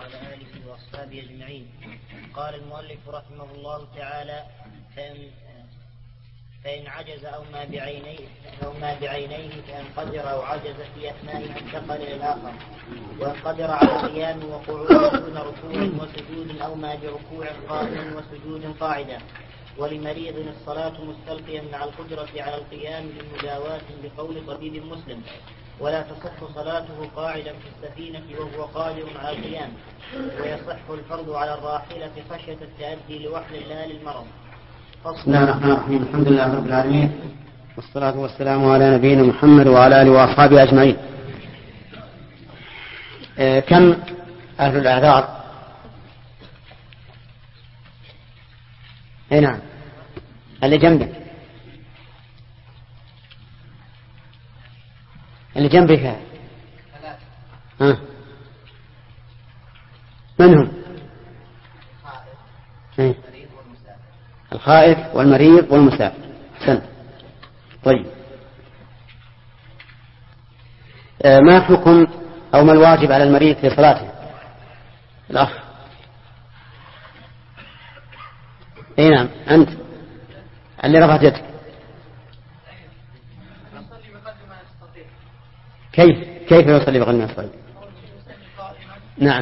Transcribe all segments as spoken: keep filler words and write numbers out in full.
وعلى آله وأصحابه أجمعين. قال المؤلف رحمه الله تعالى: فإن, فإن عجز أو ما بعينيه أو ما بعينيه فإن قدر أو عجز في أثناء انتقل إلى الآخر، وإن قدر على قيام وقعود دون ركوع وسجود أو ما بركوع قائم وسجود قاعدة. ولمريض الصلاة مستلقيا مع القدرة على القيام بمجاواة بقول طبيب مسلم، ولا تصح صلاته قاعدا في السفينة وهو قادر على القيام، ويصح الفرض على الراحلة خشية التأدي لوحل لا للمرض. بسم الله الرحمن الرحيم. الحمد لله رب العالمين، والصلاة والسلام على نبينا محمد وعلى آله وأصحابه أجمعين. آه كم أهل الأعذار؟ أي نعم، اللي جنبك اللي جنبك ها من هم؟ الخائف والمريض والمسافر. سن. طيب، آه ما حكم أو ما الواجب على المريض في صلاته؟ الأخ. اي نعم، أنت اللي رفعت يدك. كيف كيف يصلي بغير ما يصلي؟ نعم،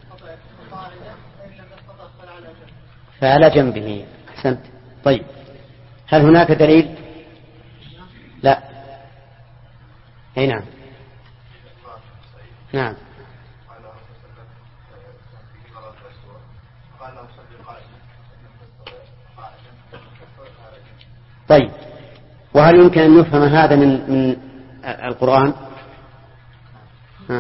فعلى جنبه. أحسنت. طيب، هل هناك دليل؟ لا. اي نعم نعم. طيب، وهل يمكن أن نفهم هذا من من القرآن؟ ها.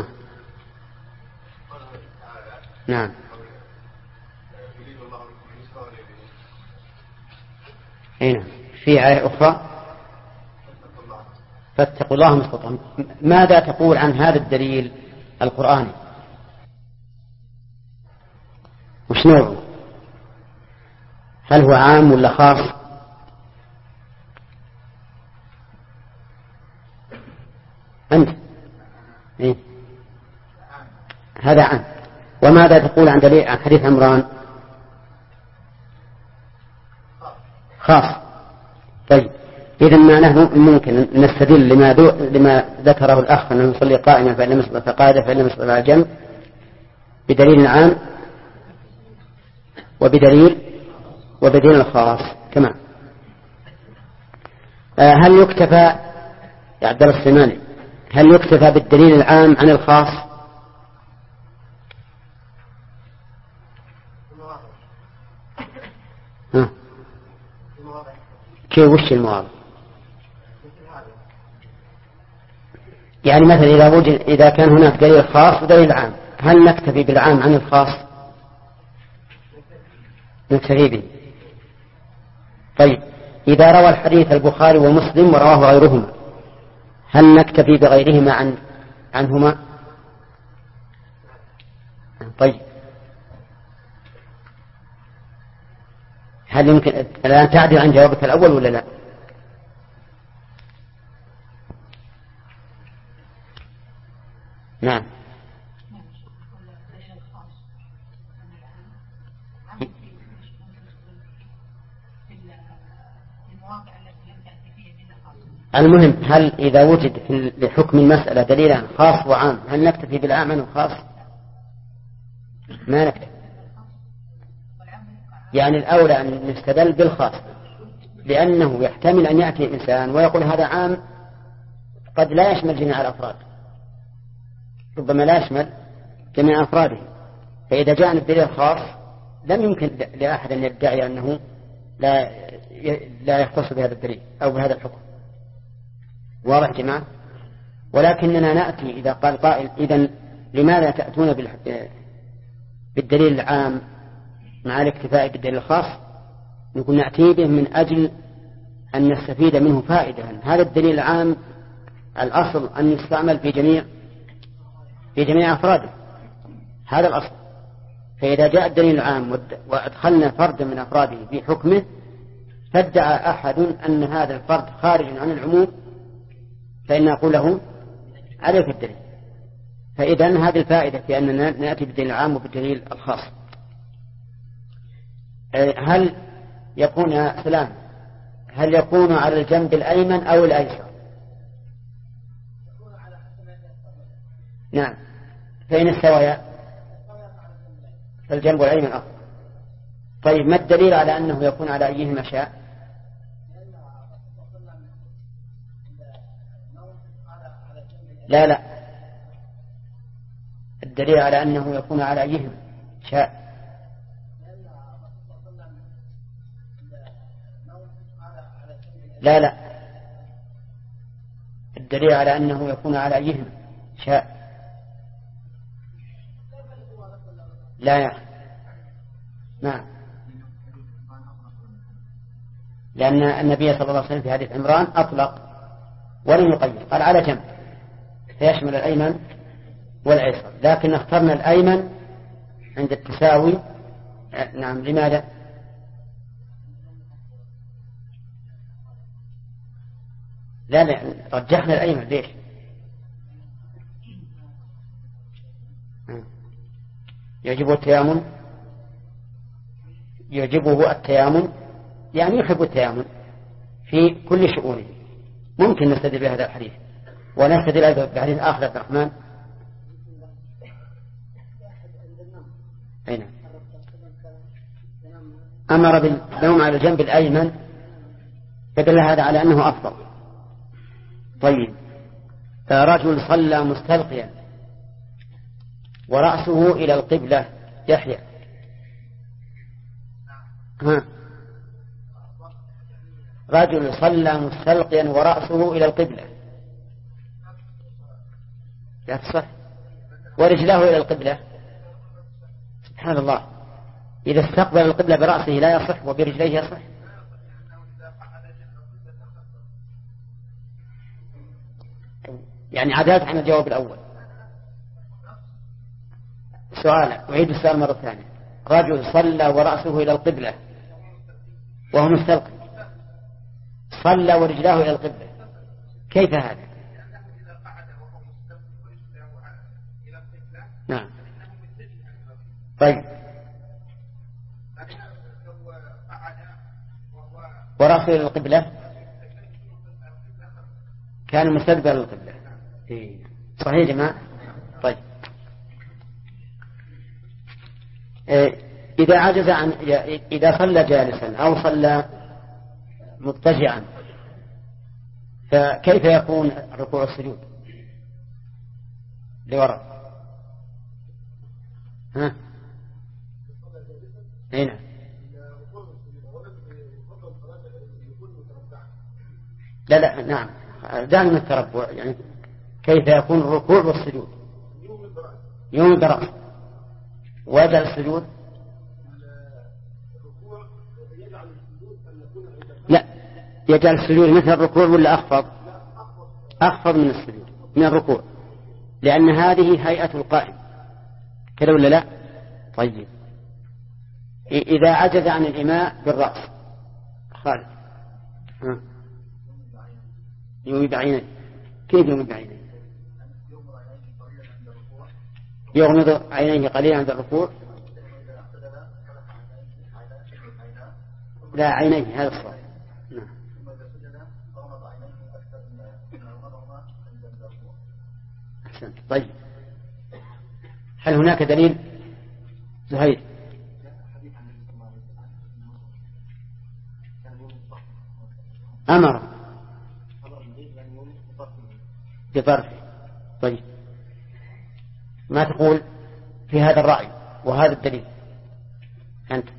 نعم. أي نعم. في آية أخرى: فاتقوا الله ما استطعتم. ماذا تقول عن هذا الدليل القرآني؟ وش نوعه؟ هل هو عام ولا خاص؟ أنت إيه؟ هذا عام. وماذا تقول عن دليل عن حديث عمران؟ خاص. طيب، إذن ما نحن ممكن نستدل لما, لما ذكره الأخ أنه يصلي قائما فإن لم يستطع فقاعدا فإن لم يستطع على جنب بدليل عام وبدليل وبدليل خاص كمان. آه هل يكتفى يا عبد الله السماني هل يكتفى بالدليل العام عن الخاص؟ ها. كيف وش المواضع؟ يعني مثلا إذا وجد إذا كان هناك دليل خاص ودليل عام، هل نكتفي بالعام عن الخاص؟ نكتفي به. طيب، إذا روى الحديث البخاري ومسلم ورواه غيرهما، هل نكتفي بغيرهما عن عنهما؟ طيب، هل يمكن الآن تعدل عن جوابك الأول ولا لا؟ نعم. المهم، هل إذا وجد في لحكم المسألة دليلا خاص وعام هل نكتفي بالعام عنه خاص؟ ما نكتفي. يعني الأولى أن نستدل بالخاص، لأنه يحتمل أن يأتي إنسان ويقول هذا عام قد لا يشمل جميع الأفراد، ربما لا يشمل جميع أفراده، فإذا جاء الدليل الخاص لم يمكن لأحد أن يدعي أنه لا لا يختص بهذا الدليل أو بهذا الحكم. واضح جماعة؟ ولكننا نأتي إذا قال قائل إذن لماذا تأتون بالدليل العام مع الاكتفاء بالدليل الخاص؟ نقول نأتي به من أجل أن نستفيد منه فائدة. هذا الدليل العام الأصل أن يستعمل في جميع في جميع أفراده، هذا الأصل. فإذا جاء الدليل العام وأدخلنا فردا من أفراده في حكمه فادعى أحد أن هذا الفرد خارج عن العموم، فإن نقول له عليك الدليل، فإذا هذه الفائدة في أننا نأتي بالدليل العام وبالدليل الخاص. هل يكون يا سلام هل يكون على الجنب الأيمن أو الأيسر؟ نعم، فإن استويا فالجنب الأيمن أفضل. طيب ما الدليل على أنه يكون على أيهما شاء؟ لا لا الدليل على أنه يكون على أيهما شاء. لا لا الدليل على أنه يكون على أيهما شاء. لا يا نعم، لأن النبي صلى الله عليه وسلم في حديث عمران أطلق ولم يقيد، قال على جنب فيشمل الأيمن والأيسر، لكن اخترنا الأيمن عند التساوي. نعم، لماذا؟ لا لا رجحنا الأيمن. ليش؟ يعجبه التيامن يعجبه التيامن يعني يحب التيامن في كل شؤونه. ممكن نستدل بهذا الحديث ونستدل أيضا بحديث آخر عبد الرحمن. أين أمر بالنوم على الجنب الأيمن فدل هذا على أنه أفضل. طيب، رجل صلى مستلقيا ورأسه إلى القبلة يحيى. ها رجل صلى مستلقيا ورأسه إلى القبلة لا تصح، ورجله إلى القبلة. سبحان الله، إذا استقبل القبلة برأسه لا يصح وبرجليه يصح. يعني عداد عن الجواب الأول. سؤال، أعيد السؤال مرة ثانية. رجل صلى ورأسه إلى القبلة وهو مستلقي، صلى ورجلاه إلى القبلة، كيف هذا؟ نعم. طيب، ورأسه إلى القبلة كان مستقبل القبلة. صحيح يا جماعة؟ طيب، إذا عجز عن إذا صلى جالسا أو صلى مضطجعا فكيف يكون ركوع السجود لوراء؟ ها هنا لا لا نعم، دائما التربع، يعني كيف يكون الركوع والسجود؟ يوم برأس ويجعل السجود لا يجعل السجود مثل الركوع ولا أخفض؟ أخفض من السجود من الركوع، لأن هذه هيئة القائم كذا ولا لا؟ طيب، إذا عجز عن الإيماء بالرأس خالد ها يومي بعينيه. كيف يومي بعينيه؟ يغمض عينيه قليلا عند الركوع. لا عينيه، هذا الصواب. نعم. أحسنت. طيب، هل هناك دليل زهير؟ أمر بطرف. طيب، ما تقول في هذا الرأي وهذا الدليل أنت؟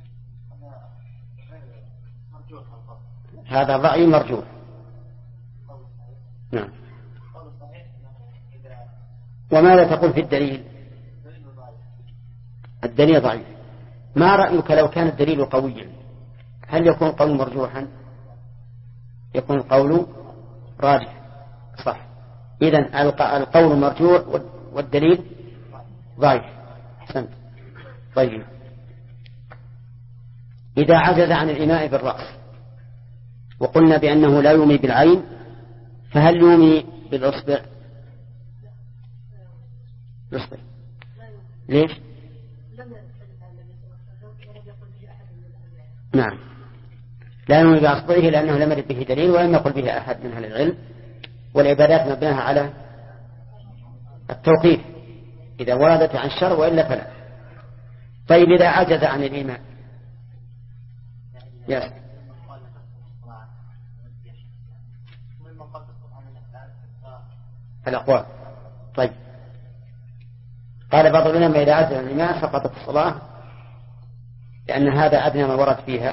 هذا الرأي مرجوح. نعم. وماذا تقول في الدليل؟ الدليل ضعيف. ما رأيك لو كان الدليل قويا؟ هل يكون قول مرجوحا؟ يكون قول راجح. صح. إذن القول مرجوح والدليل ضعيف. أحسنت. طيب، إذا عجز عن الإيماء بالرأس وقلنا بأنه لا يومي بالعين، فهل يومي بالأصبع؟ يصبر. ليش؟ نعم، لا نؤمن بأصبعه لأنه لم يرد به دليل ولم يقل به أحد من أهل العلم، والعبادات مبناها على التوقيف إذا وردت عن الشرع وإلا فلا. طيب إذا عجز عن الإيمان يس. الأقوال. طيب قال بعض العلماء إذا عجز عن الإيمان سقطت الصلاة لأن هذا أدنى ما ورد فيها.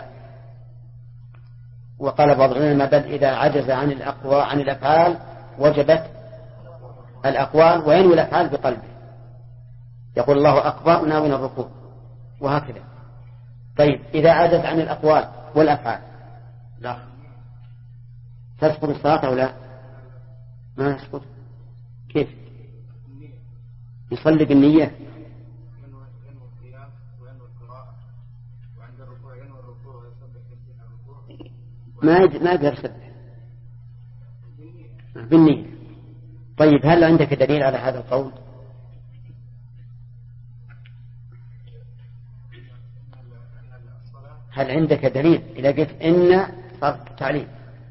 وقال بعض العلماء بل إذا عجز عن الأقوى عن الأفعال وجبت الأقوال وينوي الأفعال بقلبه، يقول الله أكبر ناوي الركوع وهكذا. طيب إذا عجز عن الأقوال والأفعال لا تسقط الصلاة أو لا؟ ما تسقط. كيف؟ يصلي بالنية ما ما يقدر يسبح بالنية. طيب هل عندك دليل على هذا القول؟ هل عندك دليل؟ إذا قلت إن صار تعليم.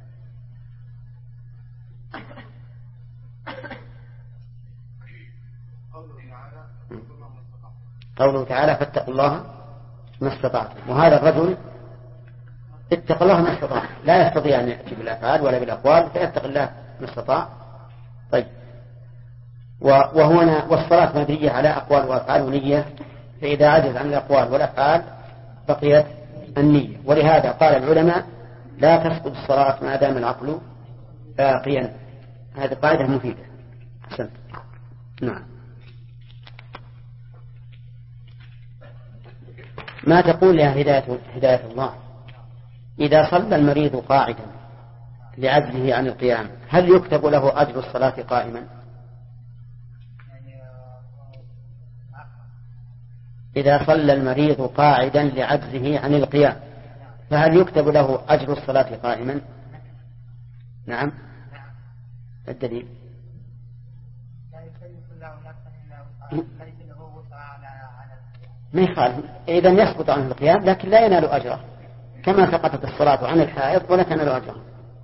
قوله تعالى فاتقوا الله ما استطعتم، وهذا الرجل اتق الله ما استطاع، لا يستطيع أن يأتي بالأفعال ولا بالأقوال فيتق الله ما استطاع. طيب وهنا والصلاة مبنية على أقوال وأفعال ونية، فإذا عجز عن الأقوال والأفعال بقيت النية. ولهذا قال العلماء لا تسقط الصلاة ما دام العقل باقيا. هذه قاعدة مفيدة. حسن. نعم. ما تقول يا هداية, هداية الله إذا صلى المريض قاعدا لعجزه عن القيام هل يكتب له أجر الصلاة قائما؟ إذا صلى المريض قاعدا لعجزه عن القيام فهل يكتب له أجر الصلاة قائما؟ نعم. الدليل ما يخالف إذا يسقط عنه القيام لكن لا ينال أجره كما سقطت الصلاة عن الحائض ولا تنال أجره.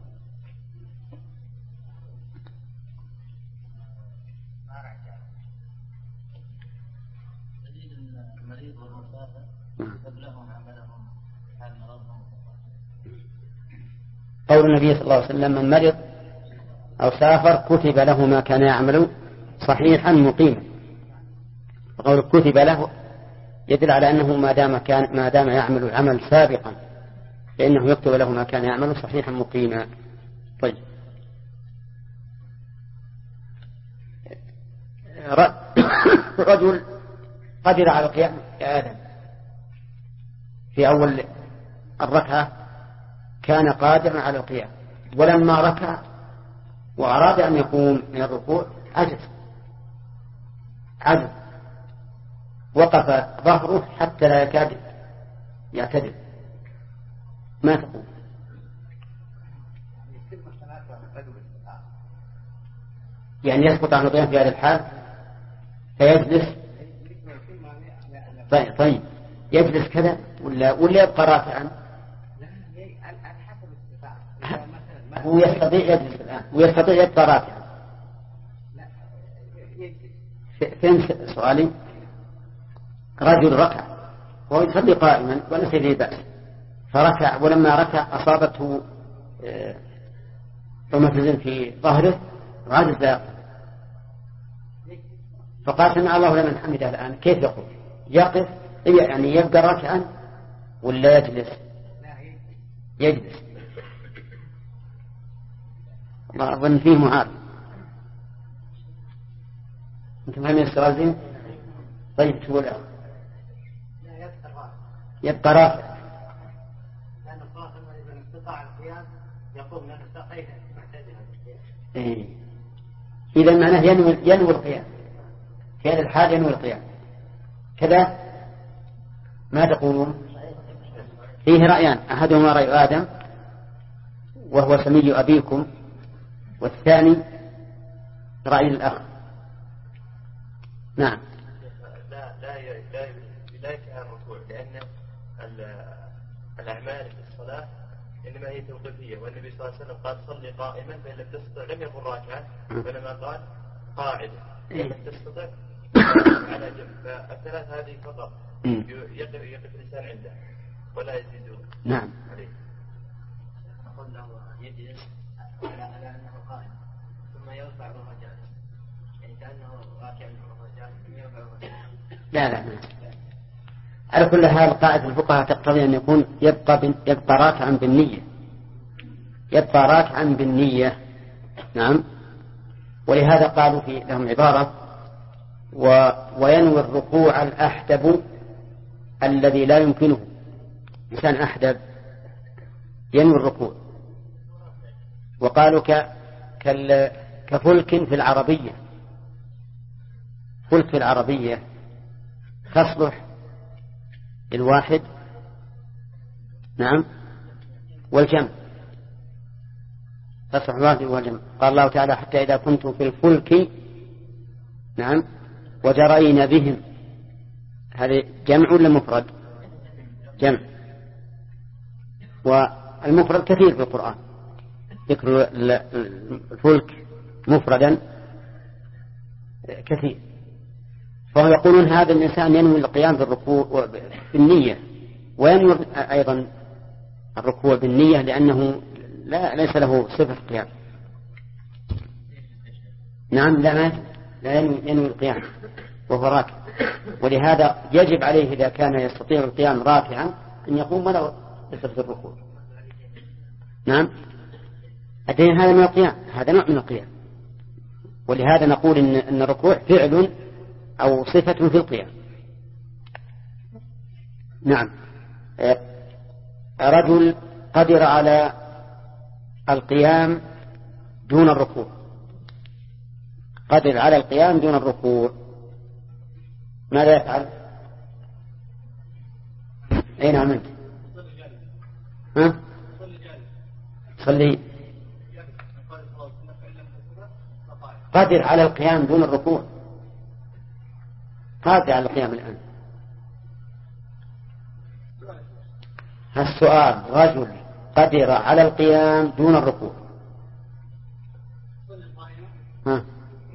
قول النبي صلى الله عليه وسلم من مرض أو سافر كتب له ما كان يعمل صحيحا مقيما. وقول كتب له يدل على أنه ما دام كان ما دام يعمل العمل سابقا فإنه يكتب له ما كان يعمل صحيحا مقيما. طيب رجل قدر على القيام يا آدم في أول الركعة كان قادرا على القيام ولما ركع وأراد أن يقوم من الركوع عجز عجز وقف ظهره حتى لا يكاد يعتدل. ما تقول؟ يعني يسقط عن القيام في هذا الحال فيجلس. طيب, طيب. يجلس كذا ولا ولا يبقى رافعا؟ هو يستطيع يجلس الآن ويستطيع يبقى رافعا. فين سؤالي؟ رجل ركع وهو يصلي قائما وليس به بأس فركع ولما ركع أصابته روماتيزم في ظهره وعجز لا يقف فقال سمع الله لمن حمده الآن كيف يقول؟ يقف يعني يبقى ركعا ولا يجلس؟ يجلس. ما أظن فيه معارض. أنتم فاهمين السؤال زين؟ طيب تقول أخ يبقى رافع لأن الصلاة إذا استطاع القيام يقوم لأن استطاعه محتاجها. إذا معناه ينوي ينوي القيام في هذا الحال ينوي القيام كذا. ما تقولون؟ فيه رأيان أحدهما رأي آدم وهو سمي أبيكم والثاني رأي الأخ. نعم. لا لا لا لا يكفي الركوع، لأن الأعمال في الصلاة إنما هي توقيفية، والنبي صلى الله عليه وسلم قال صلي قائما فإن لم تستطع لم يكن راكعا، وإنما قال قاعدا فإن لم تستطع على جنب. فالثلاث هذه فقط يقف يقف الإنسان عنده ولا يزيد. نعم. عليه. أقول له يجلس على أنه قائم ثم يرفع وهو جالس، يعني كأنه راكع وهو جالس ثم يرفع وهو جالس. لا لا لا. على كل حال قاعدة الفقهاء تقتضي أن يكون يبقى يبقى راكعا بالنية، يبقى راكعا بالنية. نعم. ولهذا قالوا في لهم عبارة و وينوي الركوع الأحدب الذي لا يمكنه. إنسان أحدب ينوي الركوع. وقالوا ك كفلك في العربية، فلك في العربية تصلح الواحد نعم والجمع، تصلح الواحد والجمع. قال الله تعالى حتى إذا كنتم في الفلك نعم وجرين بهم، هذا جمع ولا مفرد؟ جمع. والمفرد كثير في القرآن، ذكر الفلك مفردا كثير. فهم يقولون هذا الإنسان ينوي القيام بالركوع بالنية، وينوي أيضا الركوع بالنية، لأنه لا ليس له صفة قيام. نعم. لا ما لا ينوي, ينوي القيام وهو راكع، ولهذا يجب عليه إذا كان يستطيع القيام راكعا أن يقوم ولو يصف الركوع. نعم. الدين هذا من القيام، هذا نوع من القيام، ولهذا نقول إن, إن الركوع فعل أو صفة في القيام. نعم. رجل قدر على القيام دون الركوع، قدر على القيام دون الركوع، ماذا يفعل؟ أين عملت؟ ها؟ صلي. قادر على القيام دون الركوع، قادر على القيام الآن. السؤال رجل قدر على القيام دون الركوع، ها؟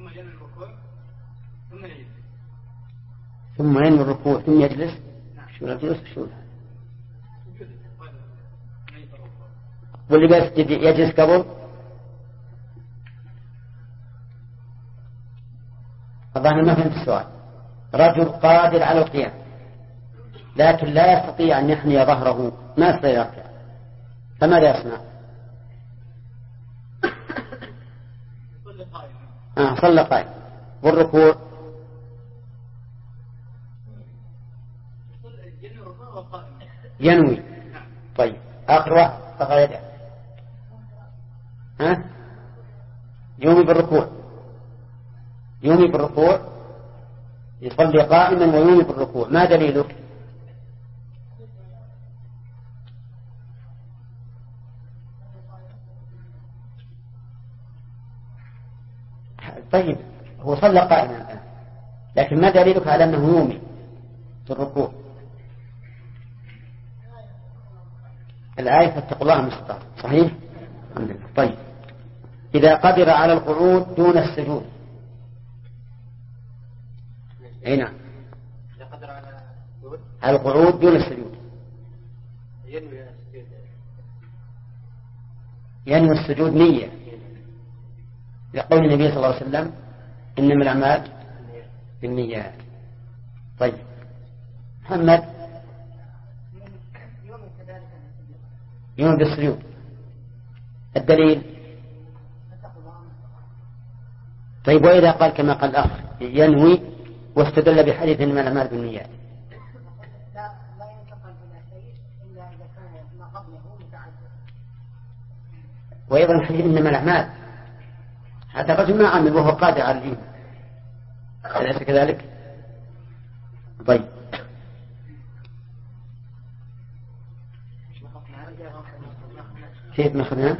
ثم ينوي الركوع ثم يجلس. شو يجلس شو واللي بس يجلس قبل؟ الظاهر ما فهمت السؤال. رجل قادر على القيام لكن لا يستطيع أن يحني ظهره، ما يستطيع يركع، فماذا يصنع؟ آه صلى قائم. والركوع ينوي. طيب آخر واحد رفع يده، ها؟ يومي بالركوع، يومي بالركوع، يصلي قائما ويومي بالركوع. ما دليلك؟ طيب هو صلى قائما الآن، لكن ما دليلك على أنه يومي بالركوع؟ الآية فاتقوا الله ما استطعتم، صحيح؟ الحمد لله. طيب إذا قدر على القعود دون السجود، أي نعم، على القعود دون السجود، ينوي السجود نية، لقول النبي صلى الله عليه وسلم إنما الأعمال بالنيات. طيب محمد يوم بالسجود، الدليل؟ طيب وإذا قال كما قال الأخ ينوي واستدل بحديث إنما الأعمال بالنيات؟ لا لا ينتقل إلى شيء إلا إذا كان ما قبله متعدد. وأيضا حديث إنما الأعمال هذا الرجل ما عمل وهو قادر على الإيمان، أليس كذلك؟ طيب كيف مخنا؟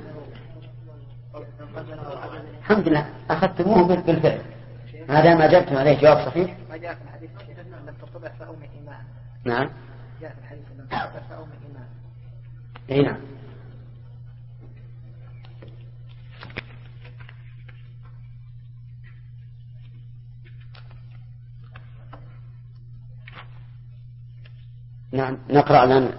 الحمد لله أخذتموه بالفعل، ما دام أجبتم عليه جواب صحيح ما جاء في الحديث لم تستطع فأومئ ماء. نعم. جاء في الحديث لم تستطع فأومئ ماء. أي نعم. نعم نقرأ الآن.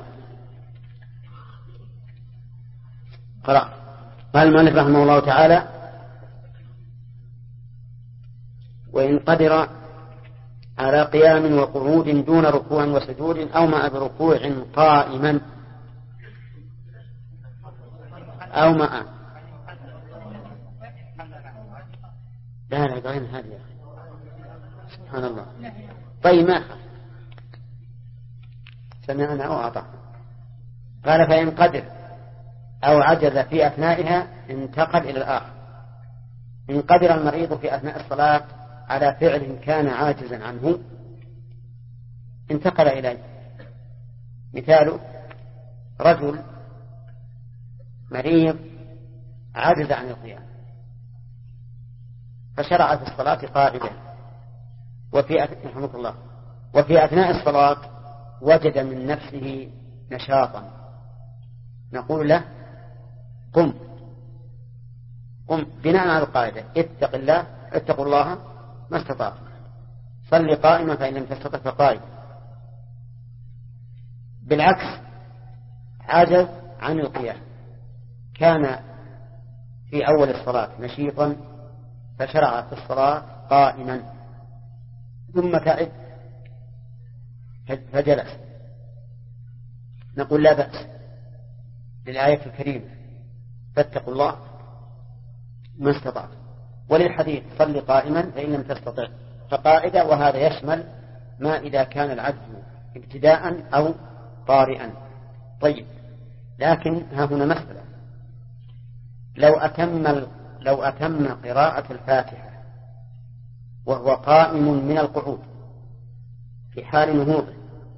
قرأ. قال المؤلف رحمه الله تعالى: وإن قدر على قيام وقعود دون ركوع وسجود أو مع بركوع قائما أو مع لا لا غير هذه سبحان الله. طيب ما سمعنا أو أعطى. قال: فإن قدر أو عجز في أثنائها انتقل إلى الآخر. إن قدر المريض في أثناء الصلاة على فعل كان عاجزا عنه انتقل إليه. مثال: رجل مريض عجز عن القيام فشرع في الصلاة قاعدة، وفي رحمه الله وفي أثناء الصلاة وجد من نفسه نشاطا، نقول له: قم قم بناء على القاعدة: اتق الله اتقوا الله ما استطعت، صل قائما فإن لم تستطع فقائما. بالعكس عجز عن القيام، كان في أول الصلاة نشيطا فشرع في الصلاة قائما ثم تعب فجلس، نقول: لا بأس للآية الكريمة فاتقوا الله ما استطعت، وللحديث صل قائما فإن لم تستطع فقاعدة، وهذا يشمل ما إذا كان العجز ابتداء أو طارئا. طيب، لكن ها هنا مسألة: لو أتم لو أتم قراءة الفاتحة وهو قائم من القعود في حال نهوضه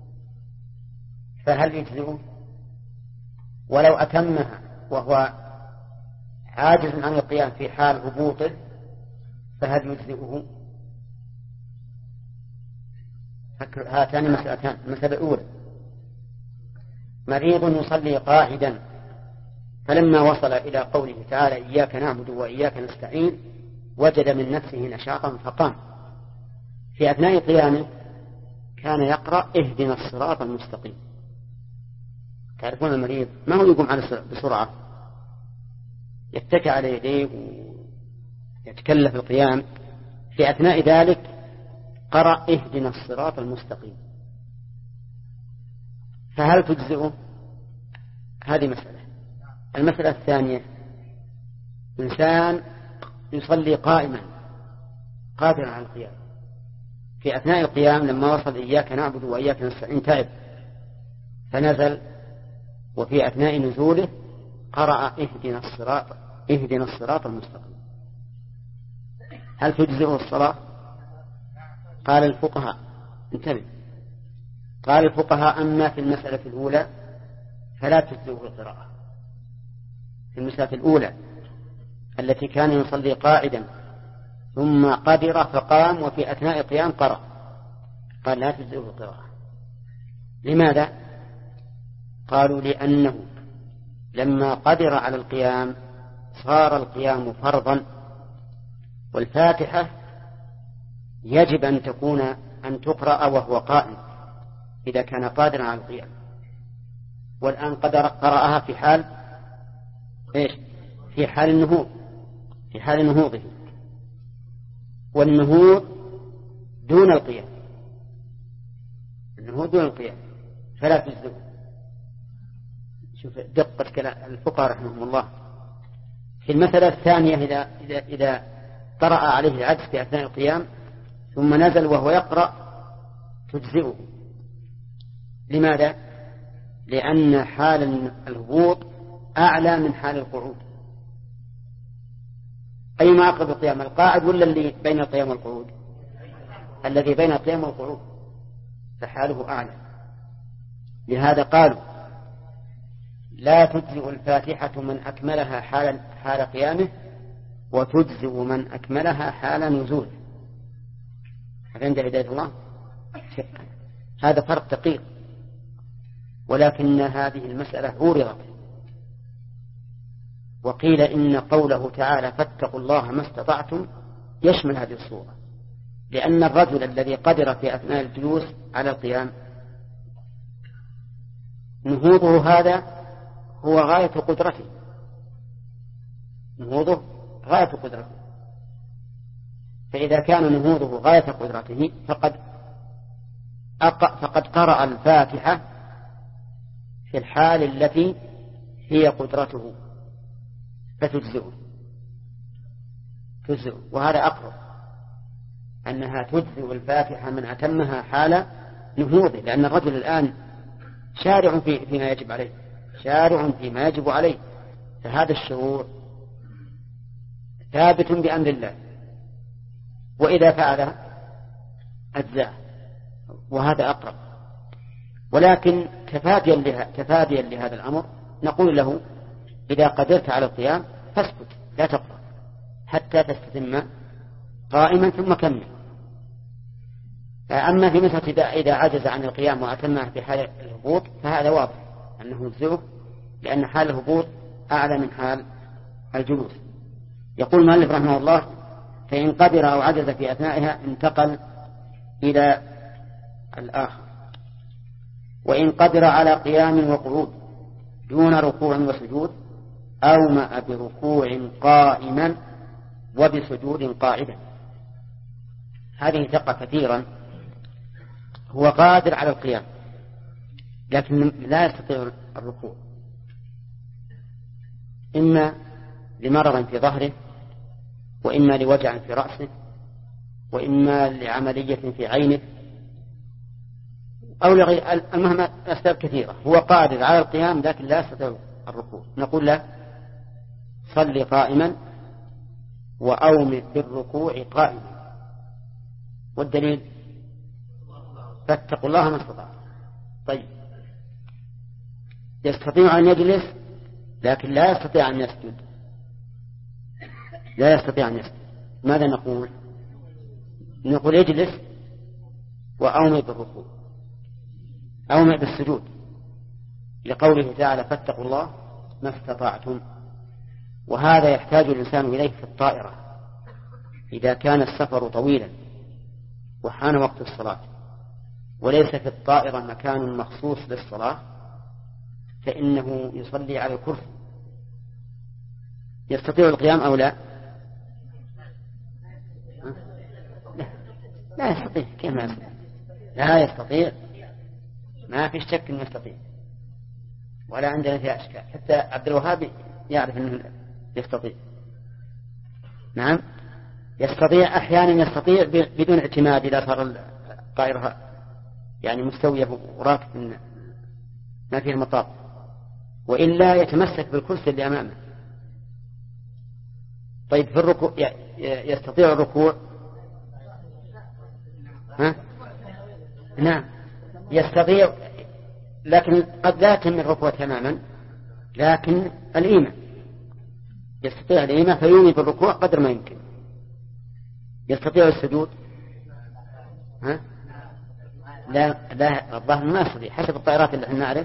فهل يجزئه؟ ولو أتمها وهو عاجز عن القيام في حال هبوطه فهل يجزئه؟ هاتان مسألتان. المسألة الأولى: مريض يصلي قاعدا فلما وصل إلى قوله تعالى إياك نعبد وإياك نستعين وجد من نفسه نشاطا فقام. في أثناء قيامه كان يقرأ اهدنا الصراط المستقيم. تعرفون المريض ما هو يقوم على بسرعة، يتكى على يديه ويتكلف القيام. في أثناء ذلك قرأ اهدنا الصراط المستقيم، فهل تجزئه؟ هذه مسألة. المسألة الثانية: إنسان يصلي قائما قادر على القيام، في أثناء القيام لما وصل إياك نعبد وإياك نستعين تعب فنزل، وفي أثناء نزوله قرأ اهدنا الصراط اهدنا الصراط المستقيم، هل تجزئه الصلاة؟ قال الفقهاء انتبه قال الفقهاء: أما في المسألة الأولى فلا تجزئه القراءة. في المسألة الأولى التي كان يصلي قاعدا ثم قدر فقام وفي أثناء القيام قرأ، قال لا تجزئه القراءة. لماذا؟ قالوا: لأنه لما قدر على القيام صار القيام فرضا، والفاتحة يجب أن تكون أن تقرأ وهو قائم إذا كان قادرا على القيام، والآن قدر قرأها في حال إيش؟ في حال النهوض في حال نهوضه، والنهوض دون القيام النهوض دون القيام فلا تجزئه. شوف دقة كلام الفقهاء رحمهم الله. في المسألة الثانية إذا إذا إذا طرأ عليه العجز في أثناء القيام ثم نزل وهو يقرأ تجزئه. لماذا؟ لأن حال الهبوط أعلى من حال القعود. أي ما أقرب القيام، القاعد ولا اللي بين القيام والقعود؟ الذي بين القيام والقعود فحاله أعلى. لهذا قالوا: لا تجزئ الفاتحة من أكملها حال, حال قيامه وتجزئ من أكملها حال نزوله. عند هداية الله هذا فرق دقيق. ولكن هذه المسألة عورضت وقيل إن قوله تعالى فاتقوا الله ما استطعتم يشمل هذه الصورة، لأن الرجل الذي قدر في أثناء الجلوس على القيام نهوضه هذا هو غاية قدرته، نهوضه غاية قدرته، فإذا كان نهوضه غاية قدرته فقد فقد قرأ الفاتحة في الحال التي هي قدرته فتجزئه تجزئه وهذا أقرب أنها تجزئ الفاتحة من أتمها حال نهوضه، لأن الرجل الآن شارع في فيما يجب عليه، شارع فيما يجب عليه، فهذا الشعور ثابت بأمر الله، وإذا فعل أجزاء، وهذا أقرب. ولكن تفاديا لها تفاديا لهذا الأمر نقول له إذا قدرت على القيام فاسكت لا تقرأ حتى تستتم قائما ثم كمل. أما في مثل إذا عجز عن القيام وأتمه في حال الهبوط فهذا واضح أنه يجزئه، لأن حال الهبوط أعلى من حال الجلوس. يقول المؤلف رحمه الله فإن قدر أو عجز في أثنائها انتقل إلى الآخر. وإن قدر على قيام وقعود دون ركوع وسجود أومأ بركوع قائما وبسجود قاعدا. هذه تقع كثيرا، هو قادر على القيام لكن لا يستطيع الركوع، إما لمرض في ظهره، وإما لوجع في رأسه، وإما لعملية في عينه، أو لغير. المهم أسباب كثيرة، هو قادر على القيام لكن لا يستطيع الركوع، نقول له صل قائما وأومئ بالركوع قائما. والدليل فاتقوا الله ما استطعتم. طيب يستطيع أن يجلس لكن لا يستطيع أن يسجد، لا يستطيع أن يسجد، ماذا نقول؟ نقول يجلس وأومئ بالركوع، أومئ بالسجود، لقوله تعالى فاتقوا الله ما استطعتم. وهذا يحتاج الإنسان إليه في الطائرة إذا كان السفر طويلا وحان وقت الصلاة وليس في الطائرة مكان مخصوص للصلاة فإنه يصلي على الكرسي. يستطيع القيام أو لا؟ لا يستطيع. كيف ما يستطيع؟ لا يستطيع، ما في شك أنه يستطيع، ولا عندنا فيها أشكال. حتى عبد الوهاب يعرف أنه يستطيع. نعم يستطيع، أحيانا يستطيع بدون اعتماد إذا صار الطائرة يعني مستوية وراكب ما فيه مطاط، وإلا يتمسك بالكرسي اللي أمامه. طيب في الركوع يستطيع الركوع؟ ها؟ نعم يستطيع، لكن قد لا يتم الركوع تماما، لكن الإيمة يستطيع الإيمة فيومي بالركوع قدر ما يمكن. يستطيع السجود؟ ها؟ لا لا الظاهر ما يستطيع حسب الطائرات اللي احنا نعرف.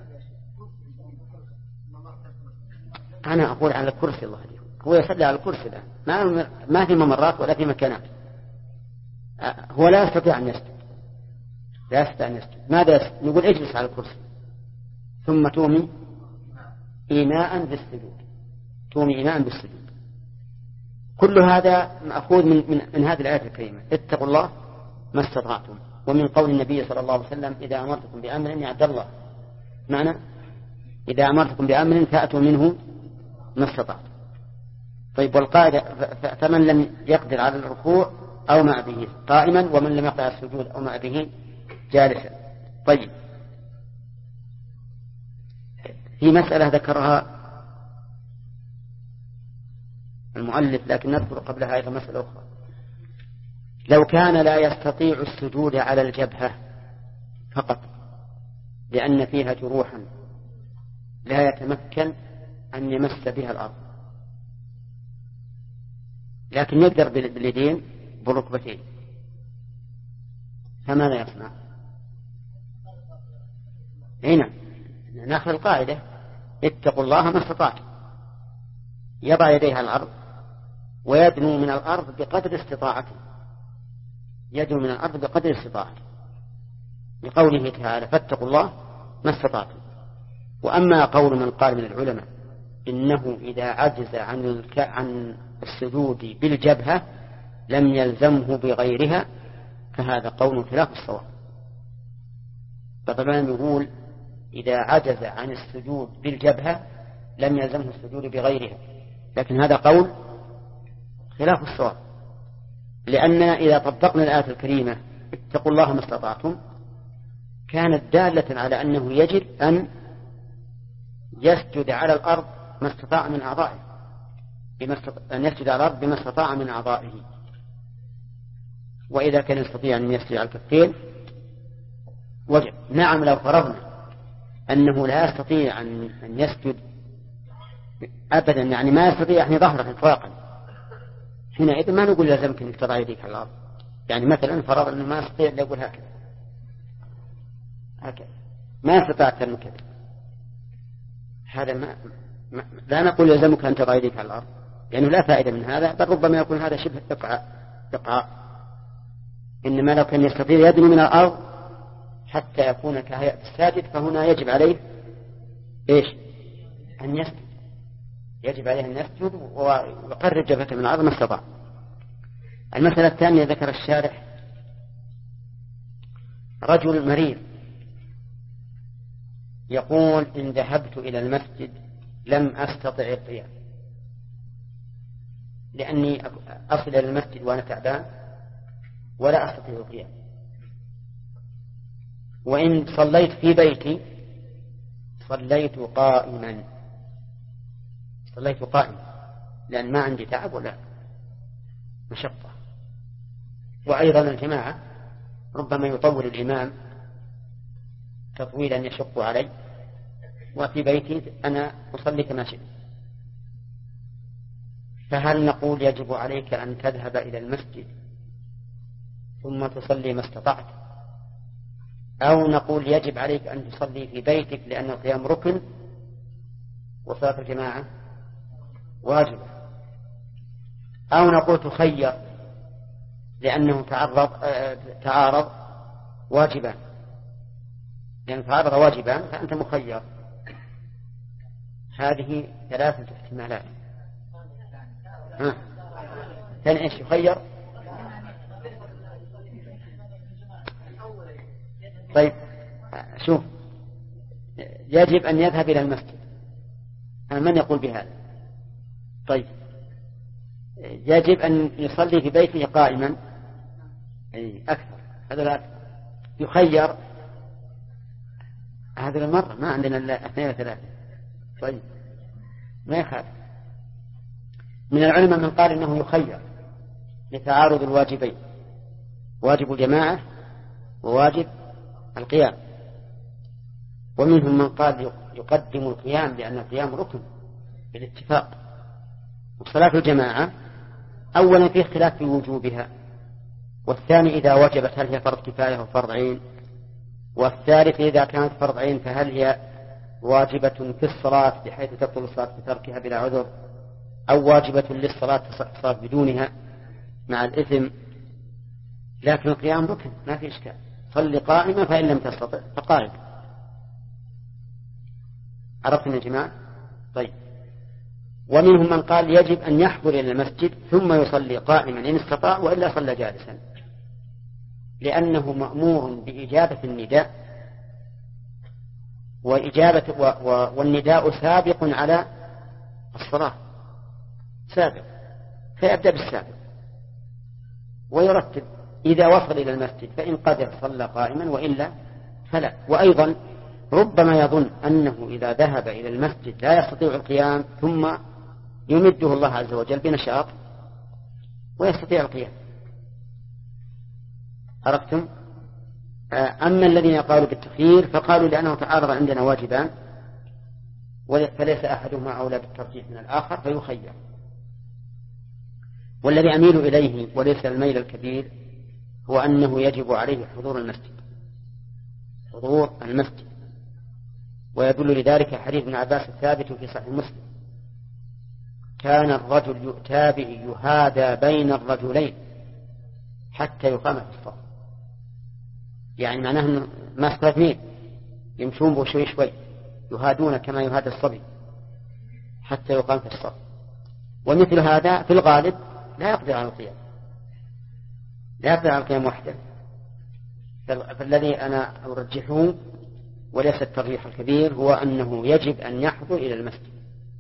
أنا أقول على الكرسي، الله عليه هو يصلي على الكرسي الآن، ما ما في ممرات ولا في مكانات، هو لا يستطيع أن يسجد، لا يستطيع أن يسجد. ماذا يسجد؟ نقول اجلس على الكرسي ثم تومي إيماء بالسجود، تومي إيماء بالسجود. كل هذا مأخوذ من, من, من هذه الآية الكريمة اتقوا الله ما استطعتم، ومن قول النبي صلى الله عليه وسلم إذا أمرتكم بأمر يا عبد الله، معنى إذا أمرتكم بأمر فأتوا منه ما استطعتم. طيب والقاعدة فمن لم يقدر على الركوع أومأ به قائما، ومن لم يقدر على السجود أومأ به جالسا. طيب في مسألة ذكرها المؤلف لكن نذكر قبلها أيضا مسألة أخرى. لو كان لا يستطيع السجود على الجبهة فقط لأن فيها جروحا لا يتمكن أن يمس بها الأرض، لكن يقدر باليدين بالركبتين، فماذا يصنع؟ هنا ناخذ القاعدة اتقوا الله ما استطعتم، يضع يديه على الأرض ويدنو من الأرض بقدر استطاعته، يدنو من الأرض بقدر استطاعته، لقوله تعالى فاتقوا الله ما استطعتم. وأما قول من قال من العلماء إنه إذا عجز عن عن السجود بالجبهة لم يلزمه بغيرها فهذا قول خلاف الصواب. طبعا يقول إذا عجز عن السجود بالجبهة لم يلزمه السجود بغيرها، لكن هذا قول خلاف الصواب، لأننا إذا طبقنا الآية الكريمة اتقوا الله ما استطعتم كانت دالة على أنه يجب أن يسجد على الأرض ما استطاع من أعضائه، أن يسجد على الأرض بما استطاع من أعضائه. وإذا كان يستطيع أن يسجد على الكفين وجب. نعم لو فرضنا أنه لا يستطيع أن يسجد أبدا، يعني ما يستطيع أن يظهر إطلاقا، حينئذ ما نقول لازمك أن تضع يديك على الأرض. يعني مثلا فرض أنه ما يستطيع أن يقول هكذا هكذا ما يستطيع أكثر من كذا، هذا ما, ما لا نقول لازمك أن تضع يديك على الأرض، لأنه لا فائدة من هذا، بل ربما يكون هذا شبه إقعاء إقعاء. إنما لو كان يستطيع يدنو من الأرض حتى يكون كهيئة الساجد فهنا يجب عليه إيش؟ أن يسجد، يجب عليه أن يسجد ويقرب جبهته من الأرض ما استطاع. المسألة الثانية ذكر الشارح رجل مريض يقول إن ذهبت إلى المسجد لم أستطع القيام لأني أصل إلى المسجد وأنا تعبان ولا أستطيع القيام، وإن صليت في بيتي صليت قائما صليت قائما لأن ما عندي تعب ولا مشقة. وأيضا الجماعة ربما يطول الإمام تطويلا يشق علي، وفي بيتي أنا أصلي كما شئت، فهل نقول يجب عليك أن تذهب إلى المسجد ثم تصلي ما استطعت، أو نقول يجب عليك أن تصلي في بيتك لأن القيام ركن وصلاة الجماعة واجبة، أو نقول تخير لأنه تعرض تعارض واجبان، لأن تعارض واجبان فأنت مخير. هذه ثلاثة احتمالات. ها كان إيش يخير؟ طيب شوف يجب أن يذهب إلى المسجد، من يقول بهذا؟ طيب يجب أن يصلي في بيته قائما أي أكثر، هذا لا يخير، هذا المرة ما عندنا إلا اثنين وثلاثة. طيب ما يخاف. من العلماء من قال إنه يخير لتعارض الواجبين، واجب الجماعة وواجب القيام، ومنهم من قال يقدم القيام لأن القيام ركن بالاتفاق. وصلاة الجماعة أولا فيه خلاف في وجوبها، والثاني إذا وجبت هل هي فرض كفاية أو فرض عين، والثالث إذا كانت فرض عين فهل هي واجبة في الصلاة بحيث تبطل الصلاة بتركها بلا عذر، أو واجبة للصلاة تصح الصلاة بدونها مع الإثم. لكن القيام ركن ما في إشكال، صل قائما فإن لم تستطع فقائد. عرفتم يا جماعة؟ طيب ومنهم من قال يجب أن يحضر إلى المسجد ثم يصلي قائما إن استطاع، وإلا صلى جالسا، لأنه مأمور بإجابة النداء، وإجابة و و والنداء سابق على الصلاة، سابق، فيبدأ بالسابق ويرتب. إذا وصل إلى المسجد فإن قدر صلى قائما وإلا فلا. وأيضا ربما يظن أنه إذا ذهب إلى المسجد لا يستطيع القيام ثم يمده الله عز وجل بنشاط ويستطيع القيام. عرفتم؟ أما الذين قالوا بالتخيير فقالوا لأنه تعارض عندنا واجبان فليس أحدهما أولى بالترجيح من الآخر فيخير. والذي أميل إليه وليس الميل الكبير هو أنه يجب عليه حضور المسجد حضور المسجد ويدل لذلك حديث ابن عباس الثابت في صحيح مسلم كان الرجل يؤتى به يهادى بين الرجلين حتى يقام في الصف يعني معناه أنه ماسك اثنين يمشون به شوي شوي يهادون كما يهادى الصبي حتى يقام في الصف ومثل هذا في الغالب لا يقدر على القيام لا يقدر على القيام وحده فالذي أنا أرجحه وليس الترجيح الكبير هو أنه يجب أن يحضر إلى المسجد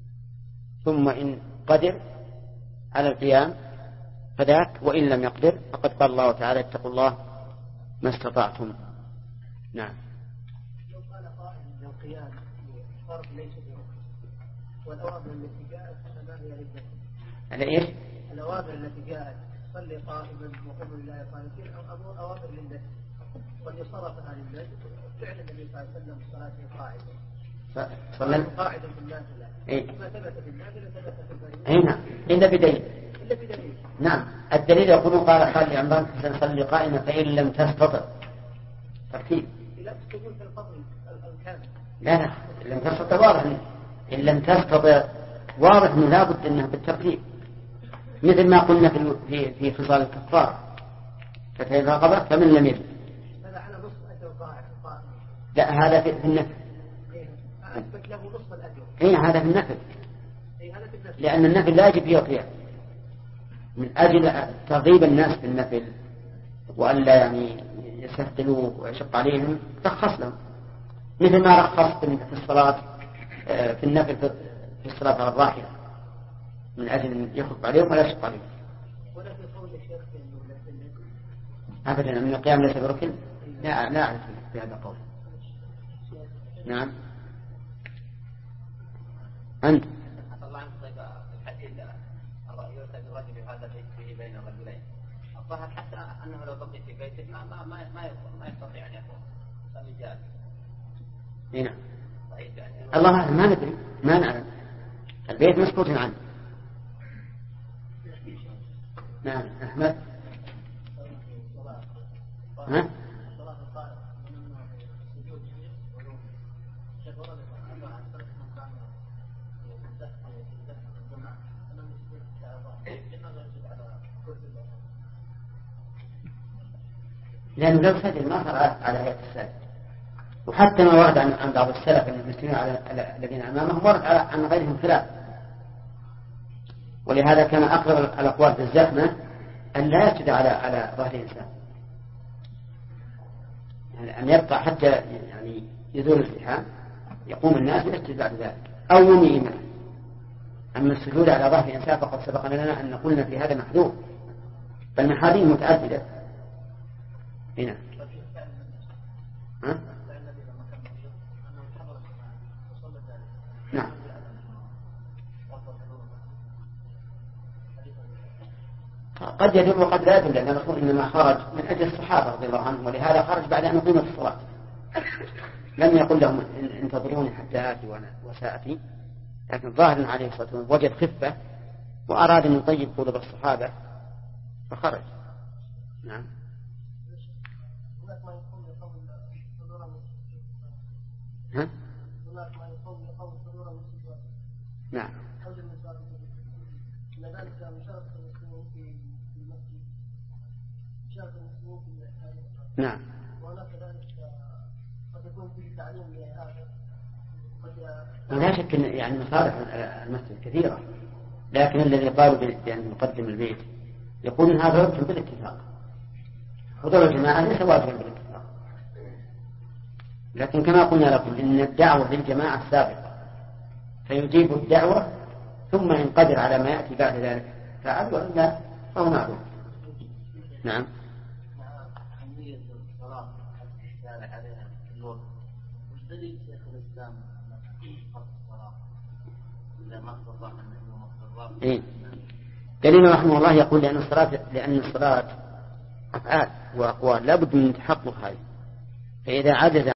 ثم إن قدر على القيام فذاك وإن لم يقدر فقد قال الله تعالى اتقوا الله ما استطعتم. نعم. لو قال قائل ان القيام فرض ليس بركن والاوامر التي جاءت فما هي للذكر؟ على ايش؟ الاوامر التي جاءت صلي قائما وقم لله قانتين او اوامر للذكر واللي صرفها للذكر فعل النبي صلى الله عليه وسلم الصلاه قاعدا صلى قاعدا في النافله إيه؟ ما ثبت في النافله ثبت في الفريضه. اي نعم الا بدليل. الا بدليل. نعم الدليل يقول قال خالد عمران سنصلي قائما فإن لم تستطع ترتيب لا تستطيع في الفضل الكامل. لا لا إن لم تستطع واضح إن لم تستطع واضح أنه لابد أنها بالترتيب مثل ما قلنا في في في خصال الكفار فإذا قبض فمن لم يجد هذا على نصف أجر قائم. لا هذا في النفل. أثبت له نصف الأجر. إيه هذا في النفل. إيه هذا في النفل. لأن النفل لا يجب فيه القيام من أجل ترغيب الناس في النفل وألا يعني يستثقلوا ويشق عليهم رخص لهم مثل ما رخص في الصلاة في النفل في الصلاة على الراحلة من أجل أن يخف عليهم ولا يشق عليهم. ولا في قول الشيخ إنه أبدا من القيام ليس بركن لا لا أعرف في هذا القول. نعم أنت الظاهر حتى أنه لو بقي في بيته ما ما ما ما ما يستطيع أن يكون رجال. هنا. الله ما ندري ما نعلم البيت مسكوت عنه. نعم أحمد. ها؟ لأنه لو سجل ما صار على هيئة السجد وحتى ما ورد عن, عن بعض السلف أن المسلمين على الذين أمامهم ورد عن غيرهم خلاف ولهذا كان أقرب الأقوال في الزحمة أن لا يسجد على على ظهر الإنسان يعني أن يبقى حتى يعني يزول الازدحام يقوم الناس ويسجد بعد ذلك أو يميمه. أما السجود على ظهر الإنسان فقد سبق لنا أن قلنا في هذا محذور فالمحاذير متعددة. هنا ها؟ نعم قد يدل وقد لا يدل لأن الرسول إنما خرج من أجل الصحابة رضي الله عنهم ولهذا خرج بعد أن أقيمت الصلاة لم يقل لهم انتظروني حتى آتي وسآتي لكن ظاهر عليه الصلاة والسلام وجد خفة وأراد أن يطيب قلوب الصحابة فخرج. نعم ها؟ نعم نعم لا شك أن يعني مصالح المسجد كثيرة لكن الذي قالوا بأن نقدم البيت يقول إن هذا ركن بالاتفاق حضور الجماعة ليس واجبا بالاتفاق لكن كما قلنا لكم إن الدعوة للجماعة السابقة فيجيب الدعوة ثم إن قدر على ما يأتي بعد ذلك فعل وإلا فهو معلوم. نعم إيه؟ دليل رحمه الله يقول لأن الصلاة لأن الصلاة أفعال وأقوال لا بد من تحقق هذه فإذا عجز